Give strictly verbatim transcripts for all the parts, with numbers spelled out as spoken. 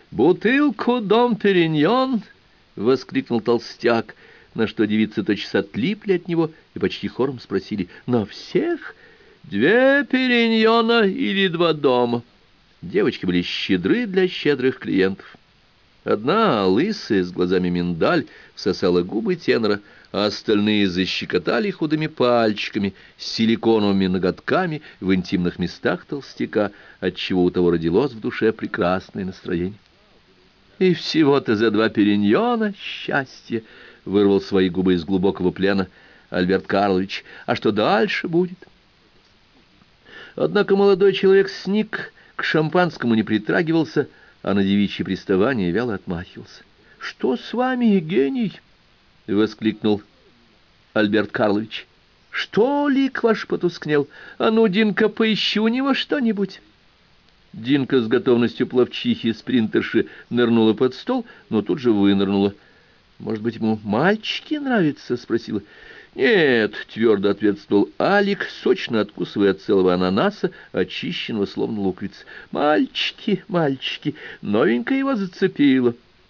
«Бутылку дом Периньон!» — воскликнул толстяк, на что девицы тотчас отлипли от него и почти хором спросили: «На всех? Две Периньона или два дома?» Девочки были щедры для щедрых клиентов. Одна, лысая, с глазами миндаль, всосала губы тенора, а остальные защекотали худыми пальчиками с силиконовыми ноготками в интимных местах толстяка, отчего у того родилось в душе прекрасное настроение. «И всего-то за два периньона счастье!» — вырвал свои губы из глубокого плена Альберт Карлович. «А что дальше будет?» Однако молодой человек сник, к шампанскому не притрагивался, а на девичьи приставания вяло отмахивался. «Что с вами, Евгений?» — воскликнул Альберт Карлович. «Что лик ваш потускнел? А ну, Динка, поищи у него что-нибудь». Динка с готовностью пловчихи-спринтерши нырнула под стол, но тут же вынырнула. «Может быть, ему мальчики нравятся?» — спросила. «Нет», — твердо ответствовал Алик, сочно откусывая от целого ананаса, очищенного словно луковиц. «Мальчики, мальчики, новенькая его зацепила».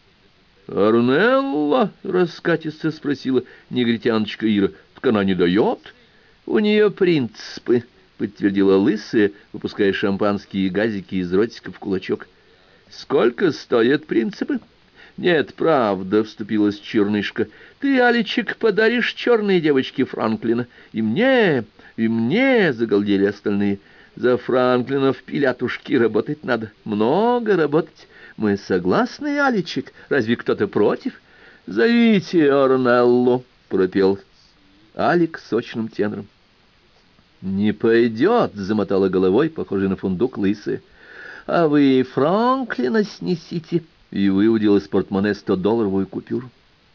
«Арнелла?» — раскатисто спросила негритяночка Ира. «Так она не дает?» «У нее принципы», — подтвердила лысая, выпуская шампанские газики из ротика в кулачок. «Сколько стоят принципы?» «Нет, правда», — вступилась чернышка. «Ты, Аличек, подаришь черной девочке Франклина. И мне, и мне», — загалдели остальные. «За Франклина в пилятушке работать надо. Много работать. Мы согласны, Аличек? Разве кто-то против?» «Зовите Орнеллу», — пропел Алик сочным тенором. «Не пойдет», — замотала головой, похожей на фундук лысая. «А вы Франклина снесите», — и выудил из портмоне стодолларовую купюру.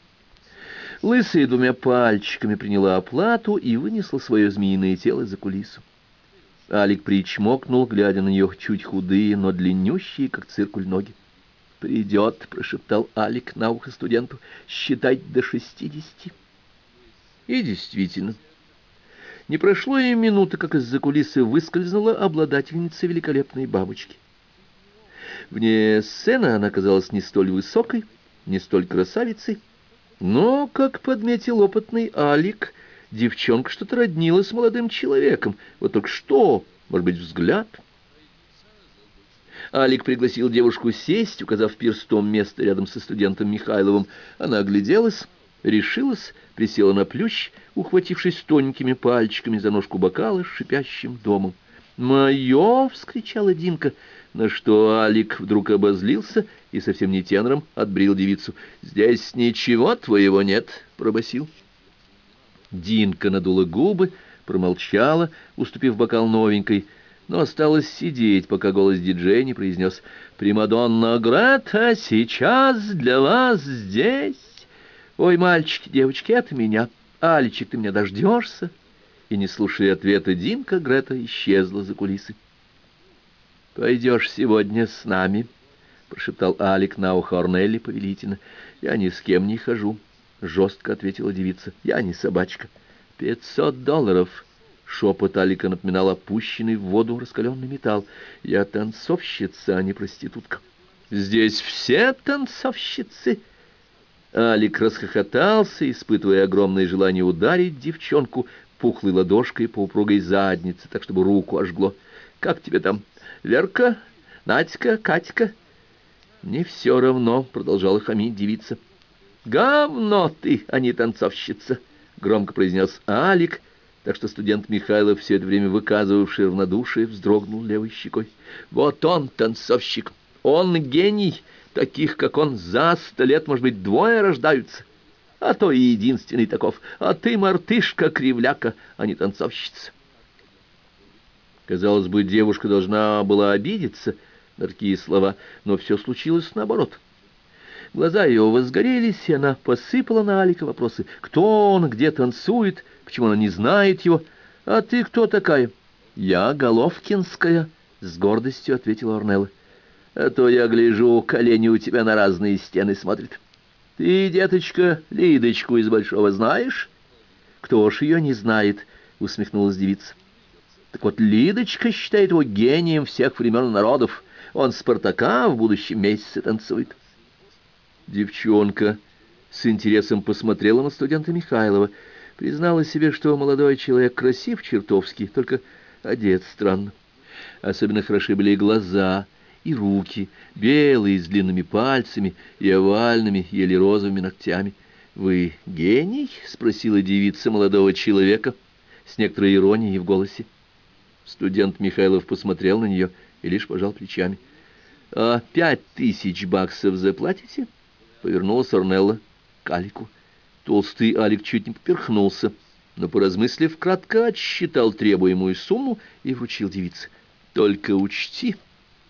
Лысая двумя пальчиками приняла оплату и вынесла свое змеиное тело за кулису. Алик причмокнул, глядя на нее чуть худые, но длиннющие, как циркуль, ноги. «Придет», — прошептал Алик на ухо студенту, — «считать до шестидесяти». И действительно, не прошло и минуты, как из-за кулисы выскользнула обладательница великолепной бабочки. Вне сцены она казалась не столь высокой, не столь красавицей, но, как подметил опытный Алик, девчонка что-то роднила с молодым человеком. Вот только что, может быть, взгляд? Алик пригласил девушку сесть, указав перстом место рядом со студентом Михайловым. Она огляделась, решилась, присела на плющ, ухватившись тоненькими пальчиками за ножку бокала с шипящим домом. «Мое!» — вскричала Динка, на что Алик вдруг обозлился и совсем не тенором отбрил девицу. «Здесь ничего твоего нет», — пробасил. Динка надула губы, промолчала, уступив бокал новенькой, но осталась сидеть, пока голос диджея не произнес: «Примадонна Грета сейчас для вас здесь». «Ой, мальчики, девочки, это меня. Аличек, ты меня дождешься?» И, не слушая ответа Динка, Грета исчезла за кулисы. «Пойдешь сегодня с нами», — прошептал Алик на ухо Орнелли повелительно. «Я ни с кем не хожу», — жестко ответила девица. «Я не собачка». «Пятьсот долларов», — шепот Алика напоминал опущенный в воду раскаленный металл. «Я танцовщица, а не проститутка». «Здесь все танцовщицы». Алик расхохотался, испытывая огромное желание ударить девчонку пухлой ладошкой по упругой заднице, так чтобы руку ожгло. «Как тебе там? Верка? Надька? Катька?» «Не все равно», — продолжала хамить девица. «Говно ты, а не танцовщица», — громко произнес Алик, так что студент Михайлов, все это время выказывавший равнодушие, вздрогнул левой щекой. «Вот он, танцовщик, он гений, таких, как он, за сто лет, может быть, двое рождаются, а то и единственный таков, а ты мартышка-кривляка, а не танцовщица». Казалось бы, девушка должна была обидеться на такие слова, но все случилось наоборот. Глаза ее возгорелись, и она посыпала на Алика вопросы. Кто он, где танцует, почему она не знает его? «А ты кто такая?» «Я Головкинская», — с гордостью ответила Орнелла. «А то я гляжу, колени у тебя на разные стены смотрят. Ты, деточка, Лидочку из Большого знаешь?» «Кто ж ее не знает?» — усмехнулась девица. «Так вот, Лидочка считает его гением всех времен и народов. Он Спартака в будущем месяце танцует. Девчонка с интересом посмотрела на студента Михайлова, признала себе, что молодой человек красив чертовски, только одет странно. Особенно хороши были и глаза, и руки, белые, с длинными пальцами и овальными, еле розовыми ногтями. «Вы гений?» — спросила девица молодого человека с некоторой иронией в голосе. Студент Михайлов посмотрел на нее и лишь пожал плечами. «А пять тысяч баксов заплатите?» — повернулась Орнелла к Алику. Толстый Алик чуть не поперхнулся, но, поразмыслив, кратко отсчитал требуемую сумму и вручил девице. «Только учти...»